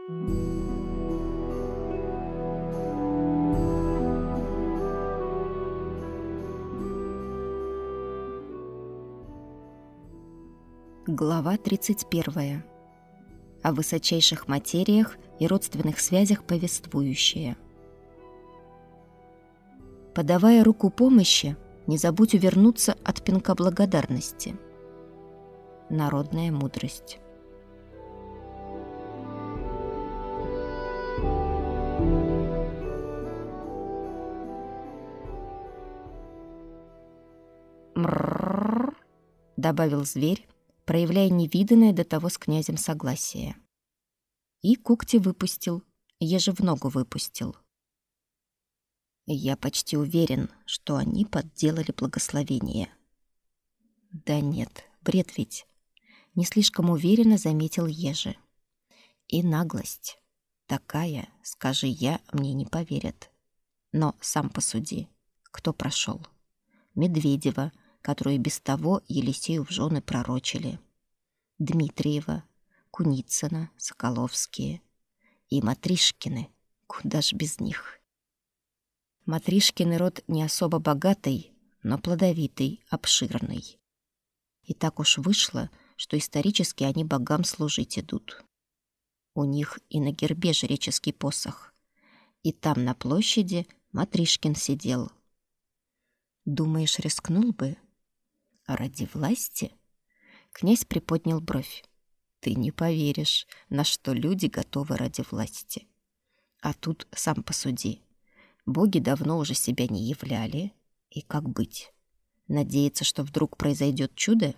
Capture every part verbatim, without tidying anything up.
Глава тридцать первая. О высочайших материях и родственных связях повествующая. Подавая руку помощи, не забудь увернуться от пинка благодарности. Народная мудрость. «Мррррр», — добавил зверь, проявляя невиданное до того с князем согласие. И когти выпустил, еже в ногу выпустил. Я почти уверен, что они подделали благословение. Да нет, бред ведь. Не слишком уверенно заметил еже. И наглость. Такая, скажи я, мне не поверят. Но сам посуди, кто прошел? Медведева, которую без того Елисею в жены пророчили, Дмитриева, Куницына, Соколовские и Матришкины, куда ж без них. Матришкины род не особо богатый, но плодовитый, обширный. И так уж вышло, что исторически они богам служить идут. У них и на гербе жреческий посох, и там на площади Матришкин сидел. Думаешь, рискнул бы? А ради власти? Князь приподнял бровь. Ты не поверишь, на что люди готовы ради власти. А тут сам посуди. Боги давно уже себя не являли. И как быть? Надеяться, что вдруг произойдет чудо?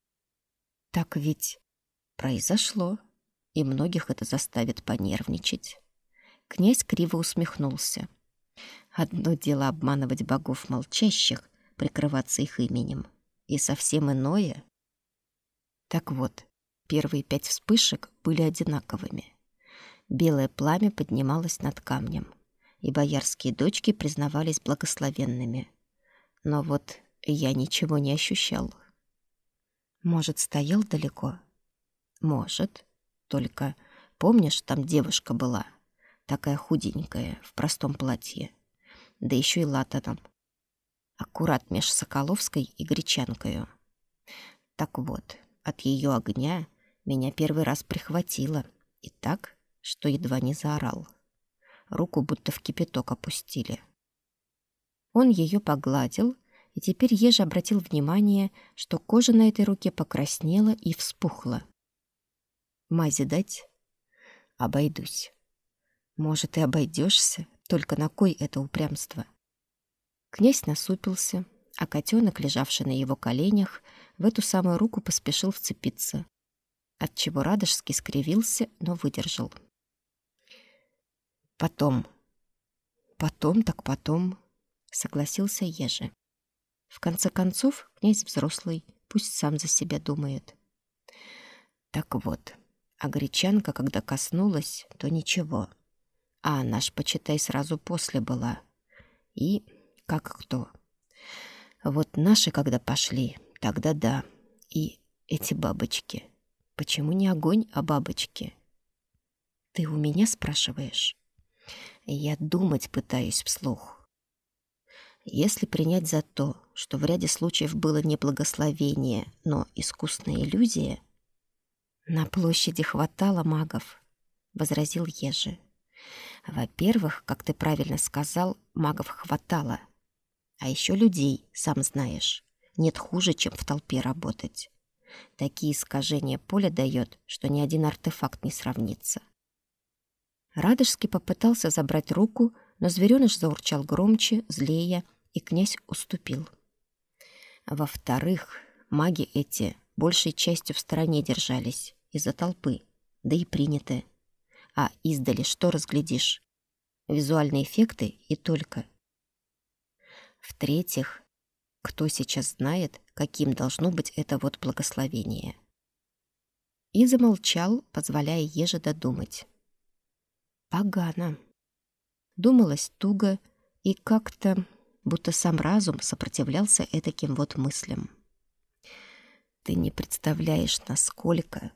Так ведь произошло, и многих это заставит понервничать. Князь криво усмехнулся. Одно дело обманывать богов молчащих, прикрываться их именем, и совсем иное. Так вот, первые пять вспышек были одинаковыми. Белое пламя поднималось над камнем, и боярские дочки признавались благословенными. Но вот я ничего не ощущал. Может, стоял далеко? Может. Только, помнишь, там девушка была, такая худенькая, в простом платье, да еще и латаном. Аккурат меж Соколовской и Гречанкою. Так вот, от ее огня меня первый раз прихватило, и так, что едва не заорал. Руку будто в кипяток опустили. Он ее погладил, и теперь еже обратил внимание, что кожа на этой руке покраснела и вспухла. Мази дать? Обойдусь. Может, и обойдешься, только на кой это упрямство? Князь насупился, а котенок, лежавший на его коленях, в эту самую руку поспешил вцепиться, отчего Радожский скривился, но выдержал. Потом. Потом так потом, согласился еже. В конце концов, князь взрослый, пусть сам за себя думает. Так вот, а Гречанка, когда коснулась, то ничего. А она ж, почитай, сразу после была. И как кто? Вот наши, когда пошли, тогда да. И эти бабочки. Почему не огонь, а бабочки? Ты у меня спрашиваешь? Я думать пытаюсь вслух. Если принять за то, что в ряде случаев было не благословение, но искусная иллюзия, на площади хватало магов, возразил еже. Во-первых, как ты правильно сказал, магов хватало. А еще людей, сам знаешь, нет хуже, чем в толпе работать. Такие искажения поля дает, что ни один артефакт не сравнится. Радожский попытался забрать руку, но зверёныш заурчал громче, злее, и князь уступил. Во-вторых, маги эти большей частью в стороне держались из-за толпы, да и приняты. А издали что разглядишь? Визуальные эффекты и только. В-третьих, кто сейчас знает, каким должно быть это вот благословение? И замолчал, позволяя еже додумать. Погано. Думалось туго, и как-то, будто сам разум сопротивлялся этаким вот мыслям. Ты не представляешь, насколько...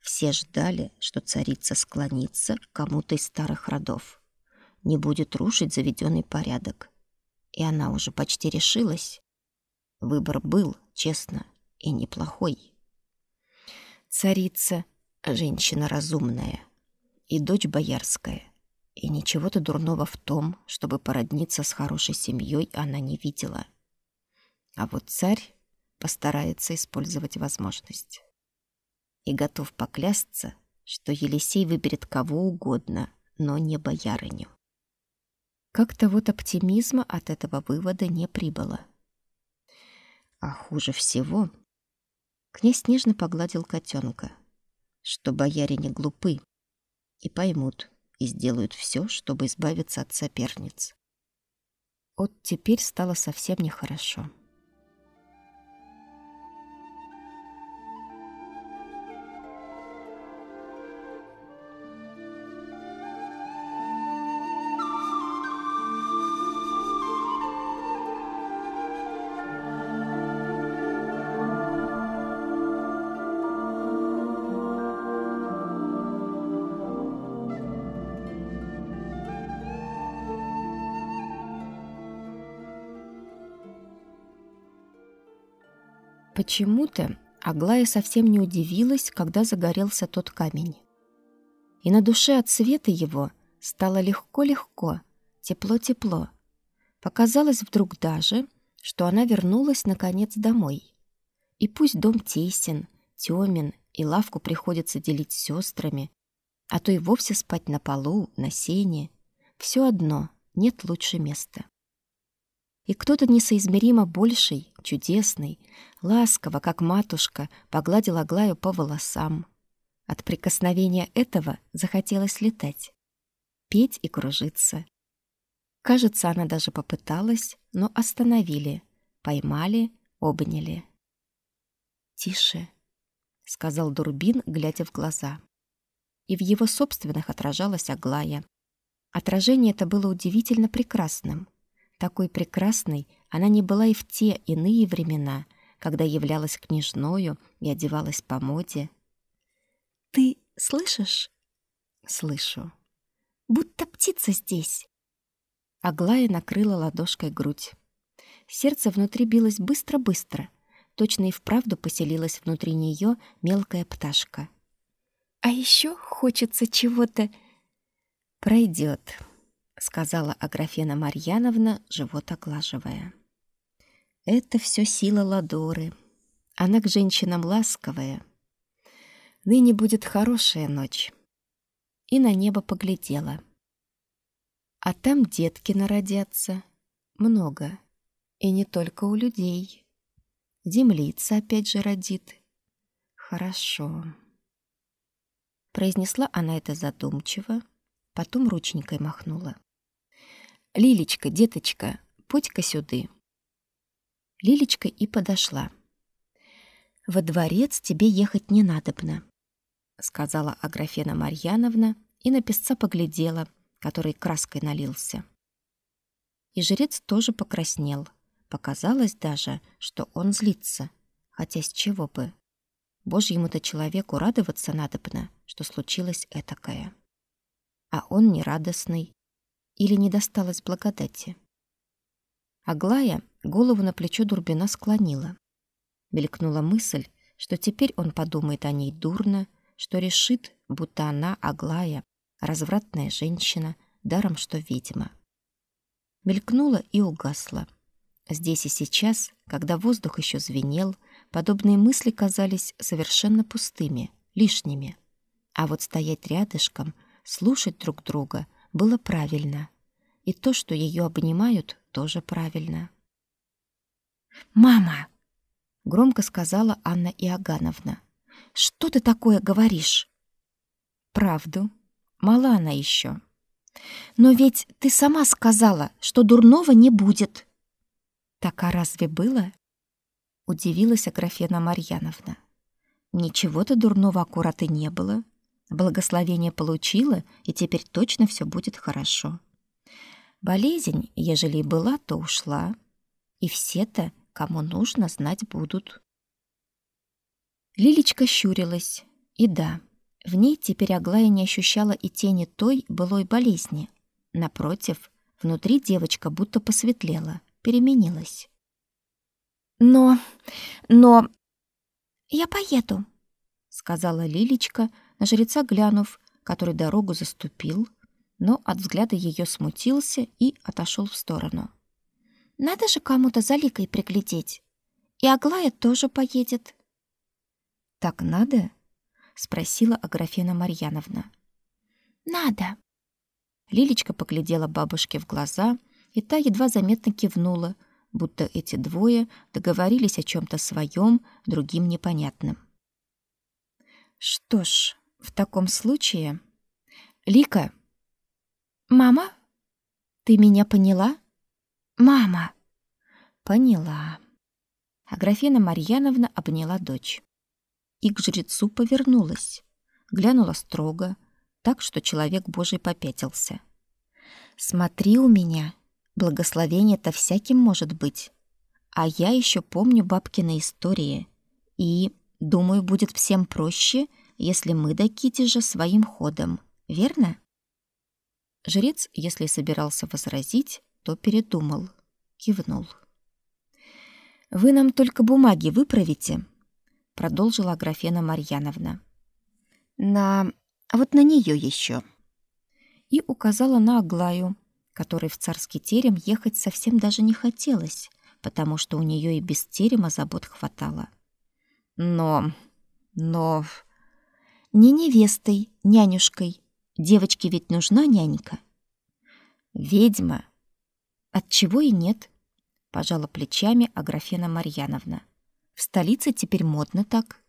Все ждали, что царица склонится к кому-то из старых родов, не будет рушить заведенный порядок. И она уже почти решилась. Выбор был, честно, и неплохой. Царица — женщина разумная и дочь боярская, и ничего-то дурного в том, чтобы породниться с хорошей семьей, она не видела. А вот царь постарается использовать возможность. И готов поклясться, что Елисей выберет кого угодно, но не боярыню. Как-то вот оптимизма от этого вывода не прибыло. А хуже всего, князь нежно погладил котенка, что бояре не глупы и поймут, и сделают все, чтобы избавиться от соперниц. Вот теперь стало совсем нехорошо. Почему-то Аглая совсем не удивилась, когда загорелся тот камень. И на душе от света его стало легко-легко, тепло-тепло. Показалось вдруг даже, что она вернулась наконец домой. И пусть дом тесен, тёмен, и лавку приходится делить с сестрами, а то и вовсе спать на полу, на сене, все одно нет лучше места. И кто-то несоизмеримо больший, чудесный, ласково, как матушка, погладил Аглаю по волосам. От прикосновения этого захотелось летать, петь и кружиться. Кажется, она даже попыталась, но остановили, поймали, обняли. «Тише», — сказал Дурбин, глядя в глаза. И в его собственных отражалась Аглая. Отражение это было удивительно прекрасным. Такой прекрасной она не была и в те иные времена, когда являлась княжною и одевалась по моде. «Ты слышишь?» «Слышу. Будто птица здесь». Аглая накрыла ладошкой грудь. Сердце внутри билось быстро-быстро. Точно и вправду поселилась внутри нее мелкая пташка. «А еще хочется чего-то...» «Пройдет», — сказала Аграфена Марьяновна, живот оглаживая. «Это все сила Ладоры. Она к женщинам ласковая. Ныне будет хорошая ночь». И на небо поглядела. А там детки народятся. Много. И не только у людей. Землица опять же родит. Хорошо. Произнесла она это задумчиво, потом рученькой махнула. «Лилечка, деточка, путь-ка сюды». Лилечка и подошла. «Во дворец тебе ехать не надобно», — сказала Аграфена Марьяновна и на песца поглядела, который краской налился. И жрец тоже покраснел. Показалось даже, что он злится, хотя с чего бы. Божьему-то человеку радоваться надобно, что случилось этакое. А он нерадостный или не досталось благодати. Аглая голову на плечо Дурбина склонила. Мелькнула мысль, что теперь он подумает о ней дурно, что решит, будто она, Аглая, развратная женщина, даром что ведьма. Мелькнула и угасла. Здесь и сейчас, когда воздух еще звенел, подобные мысли казались совершенно пустыми, лишними. А вот стоять рядышком, слушать друг друга было правильно. И то, что ее обнимают, тоже правильно. «Мама!» — громко сказала Анна Иогановна. «Что ты такое говоришь?» «Правду. Мала она еще». «Но ведь ты сама сказала, что дурного не будет». «Так а разве было?» — удивилась Аграфена Марьяновна. «Ничего-то дурного аккурат и не было. Благословение получила, и теперь точно все будет хорошо. Болезнь, ежели и была, то ушла. И все-то, кому нужно, знать будут». Лилечка щурилась. И да, В ней теперь Аглая не ощущала и тени той былой болезни. Напротив, внутри девочка будто посветлела, переменилась. «Но... но... я поеду», — сказала Лилечка, на жреца глянув, который дорогу заступил, но от взгляда ее смутился и отошел в сторону. «Надо же кому-то за Ликой приглядеть. И Аглая тоже поедет». «Так надо?» — спросила Аграфена Марьяновна. «Надо». Лилечка поглядела бабушке в глаза, и та едва заметно кивнула, будто эти двое договорились о чем-то своем, другим непонятным. «Что ж, в таком случае...» «Лика!» «Мама? Ты меня поняла?» «Мама!» «Поняла». Аграфена Марьяновна обняла дочь и к жрецу повернулась, глянула строго, так что человек Божий попятился. «Смотри у меня, благословение-то всяким может быть. А я еще помню бабкины истории, и, думаю, будет всем проще, если мы до Китежа своим ходом, верно?» Жрец, если собирался возразить, то передумал, кивнул. «Вы нам только бумаги выправите», — продолжила Аграфена Марьяновна. «На... вот на нее еще». И указала на Аглаю, которой в царский терем ехать совсем даже не хотелось, потому что у нее и без терема забот хватало. «Но... но...» «Не невестой, нянюшкой. Девочке ведь нужна нянька». «Ведьма». «Отчего и нет», — пожала плечами Аграфена Марьяновна. «В столице теперь модно так».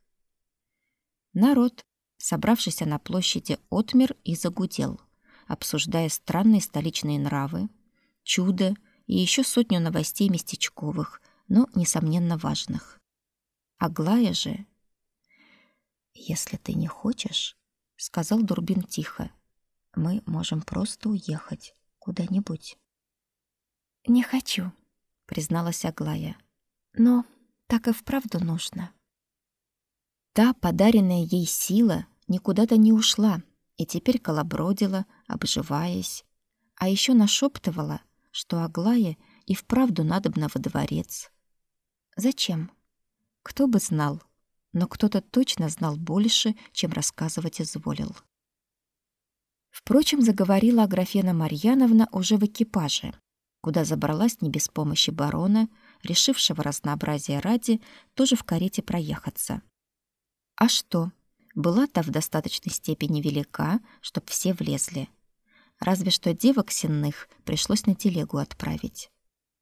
Народ, собравшийся на площади, отмер и загудел, обсуждая странные столичные нравы, чудо и еще сотню новостей местечковых, но, несомненно, важных. Аглая же... «Если ты не хочешь, — сказал Дурбин тихо, — мы можем просто уехать куда-нибудь». «Не хочу», — призналась Аглая, — «но так и вправду нужно». Та подаренная ей сила никуда-то не ушла и теперь колобродила, обживаясь, а еще нашептывала, что Аглае и вправду надобно во дворец. Зачем? Кто бы знал, но кто-то точно знал больше, чем рассказывать изволил. Впрочем, заговорила Аграфена Марьяновна уже в экипаже, куда забралась не без помощи барона, решившего разнообразия ради тоже в карете проехаться. А что? Была-то в достаточной степени велика, чтоб все влезли. Разве что девок сенных пришлось на телегу отправить.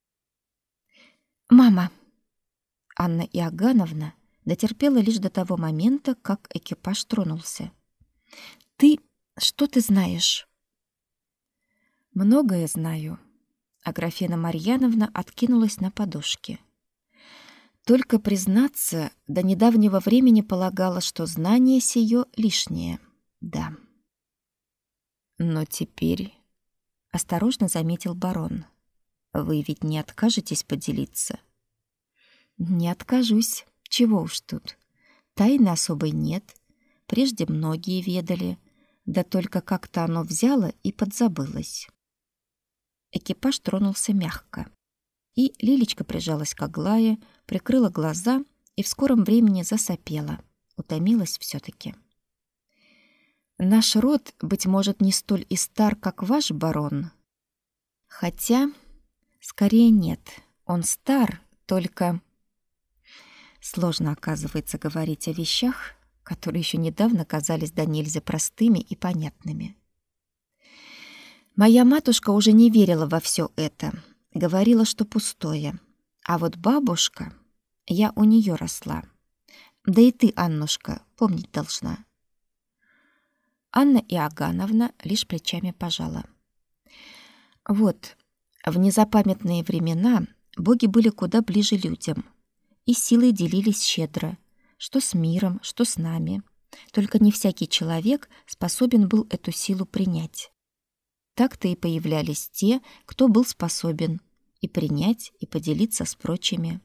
«Мама!» Анна Иоганновна дотерпела лишь до того момента, как экипаж тронулся. «Ты... что ты знаешь?» «Многое знаю». Аграфена Марьяновна откинулась на подушке. Только, признаться, до недавнего времени полагала, что знание сие лишнее. Да. Но теперь... Осторожно заметил барон. Вы ведь не откажетесь поделиться? Не откажусь. Чего уж тут. Тайны особой нет. Прежде многие ведали. Да только как-то оно взяло и подзабылось. Экипаж тронулся мягко. И Лилечка прижалась к Аглае, прикрыла глаза и в скором времени засопела. Утомилась все-таки. Наш род, быть может, не столь и стар, как ваш, барон. Хотя, скорее нет, он стар, только... Сложно, оказывается, говорить о вещах, которые еще недавно казались до нельзя простыми и понятными. Моя матушка уже не верила во все это, говорила, что пустое. А вот бабушка, я у нее росла. Да и ты, Аннушка, помнить должна. Анна Иоганновна лишь плечами пожала. Вот, в незапамятные времена боги были куда ближе людям, и силой делились щедро, что с миром, что с нами. Только не всякий человек способен был эту силу принять. Так-то и появлялись те, кто был способен и принять, и поделиться с прочими.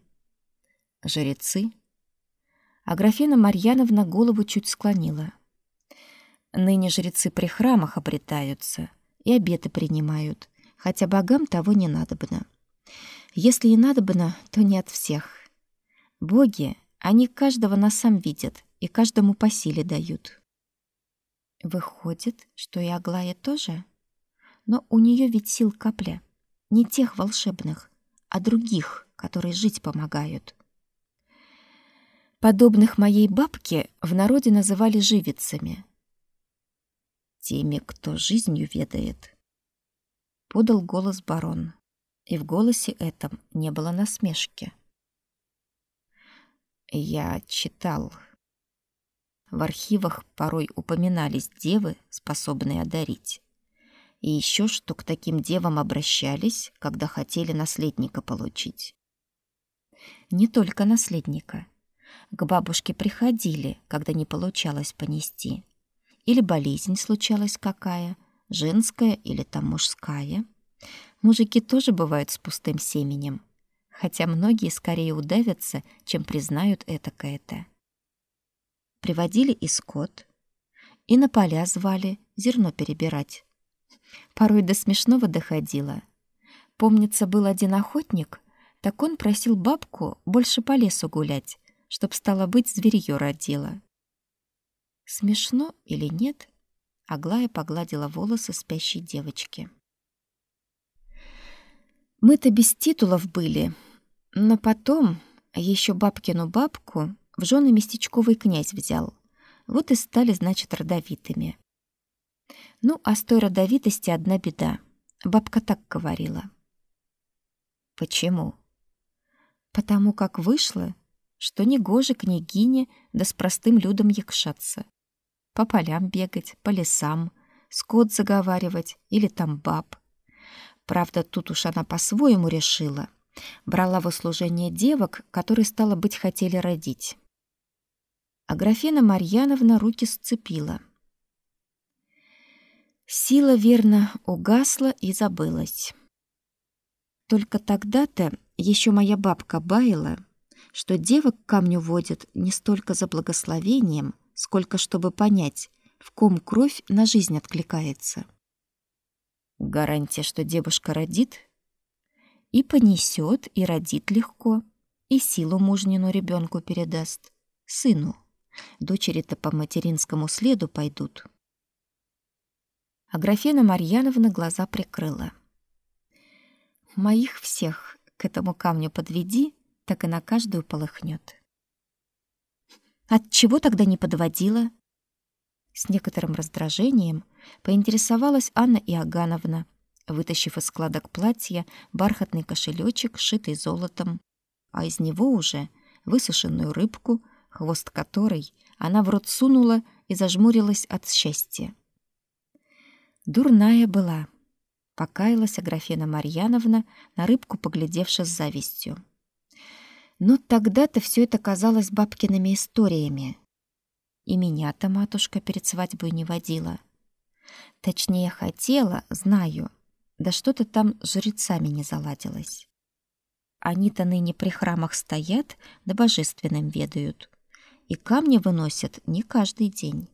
Жрецы. Аграфена Марьяновна голову чуть склонила. Ныне жрецы при храмах обретаются и обеты принимают, хотя богам того не надобно. Если и надобно, то не от всех. Боги, они каждого на сам видят и каждому по силе дают. Выходит, что и Аглая тоже? Но у нее ведь сил капля. Не тех волшебных, а других, которые жить помогают. Подобных моей бабке в народе называли живицами. Теми, кто жизнью ведает. Подал голос барон, и в голосе этом не было насмешки. Я читал. В архивах порой упоминались девы, способные одарить. И еще что к таким девам обращались, когда хотели наследника получить. Не только наследника. К бабушке приходили, когда не получалось понести. Или болезнь случалась какая, женская или там мужская. Мужики тоже бывают с пустым семенем, хотя многие скорее удавятся, чем признают этакое-то. Приводили и скот, и на поля звали зерно перебирать. Порой до смешного доходило. Помнится, был один охотник, так он просил бабку больше по лесу гулять, чтоб, стало быть, зверьё родило. Смешно или нет? Аглая погладила волосы спящей девочки. Мы-то без титулов были, но потом еще бабкину бабку в жены местечковый князь взял. Вот и стали, значит, родовитыми. Ну, а с той родовитости одна беда. Бабка так говорила. Почему? Потому как вышло, что негоже княгине да с простым людом якшаться. По полям бегать, по лесам, скот заговаривать или там баб. Правда, тут уж она по-своему решила. Брала в услужение девок, которые, стало быть, хотели родить. Аграфена Марьяновна руки сцепила. Сила, верно, угасла и забылась. Только тогда-то еще моя бабка баяла, что девок к камню водят не столько за благословением, сколько чтобы понять, в ком кровь на жизнь откликается. Гарантия, что девушка родит? И понесет, и родит легко, и силу мужнину ребенку передаст. Сыну. Дочери-то по материнскому следу пойдут. Аграфена Марьяновна глаза прикрыла. Моих всех к этому камню подведи, так и на каждую полыхнет. Отчего тогда не подводила? С некоторым раздражением поинтересовалась Анна Иогановна, вытащив из складок платья бархатный кошелечек, шитый золотом, а из него уже высушенную рыбку, хвост которой она в рот сунула и зажмурилась от счастья. Дурная была, покаялась Аграфена Марьяновна, на рыбку поглядевши с завистью. Но тогда-то все это казалось бабкиными историями. И меня-то матушка перед свадьбой не водила. Точнее, хотела, знаю, да что-то там с жрецами не заладилось. Они-то ныне при храмах стоят, да божественным ведают, и камни выносят не каждый день.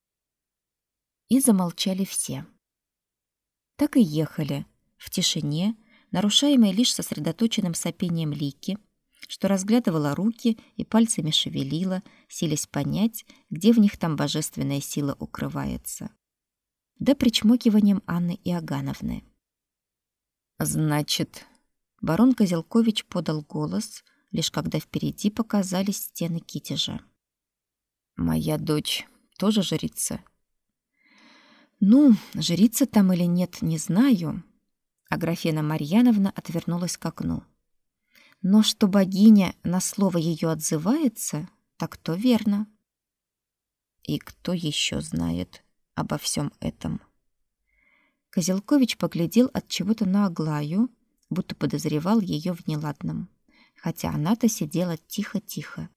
И замолчали все. Так и ехали, в тишине, нарушаемой лишь сосредоточенным сопением Лики, что разглядывала руки и пальцами шевелила, силясь понять, где в них там божественная сила укрывается. Да причмокиванием Анны Иогановны. «Значит...» Барон Козелкович подал голос, лишь когда впереди показались стены Китежа. «Моя дочь тоже жрица?» «Ну, жрица там или нет, не знаю». Аграфена Марьяновна отвернулась к окну. Но что богиня на слово ее отзывается, так то верно. И кто еще знает обо всем этом? Козелкович поглядел от чего-то на Аглаю, будто подозревал ее в неладном, хотя она-то сидела тихо-тихо.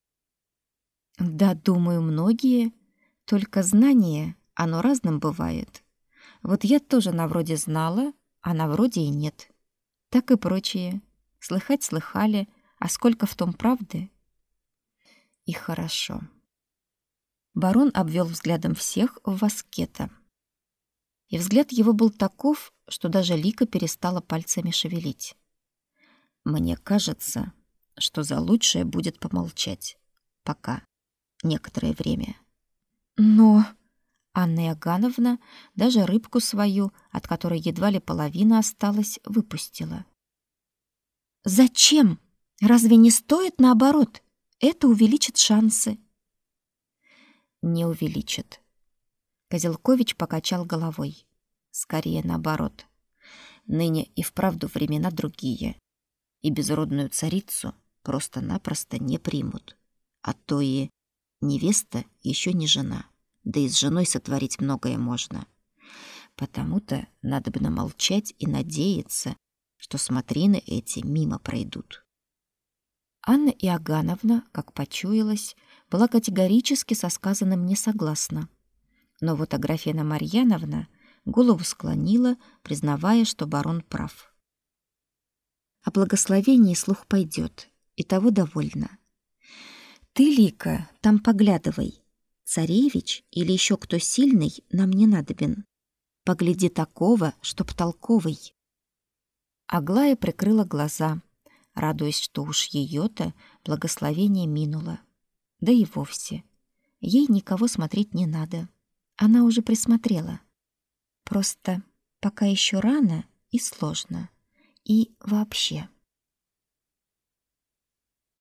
Да, думаю, многие, только знание, оно разным бывает. Вот я тоже на вроде знала, а на вроде и нет. Так и прочие. Слыхать слыхали, а сколько в том правды? И хорошо. Барон обвел взглядом всех в Васкета. И взгляд его был таков, что даже Лика перестала пальцами шевелить. «Мне кажется, что за лучшее будет помолчать. Пока. Некоторое время». «Но...» Анна Иогановна даже рыбку свою, от которой едва ли половина осталась, выпустила. «Зачем? Разве не стоит наоборот? Это увеличит шансы». «Не увеличит». Козелкович покачал головой. «Скорее наоборот. Ныне и вправду времена другие. И безродную царицу просто-напросто не примут. А то и невеста еще не жена. Да и с женой сотворить многое можно. Потому-то надобно молчать и надеяться, что смотрины эти мимо пройдут». Анна Иогановна, как почуялась, была категорически со сказанным не согласна. Но вот Аграфена Марьяновна голову склонила, признавая, что барон прав. О благословении слух пойдет, и того довольно. Ты, Лика, там поглядывай. Царевич или еще кто сильный нам не надобен. Погляди такого, чтоб толковый. Аглая прикрыла глаза, радуясь, что уж ее-то благословение минуло. Да и вовсе. Ей никого смотреть не надо. Она уже присмотрела. Просто пока еще рано и сложно. И вообще...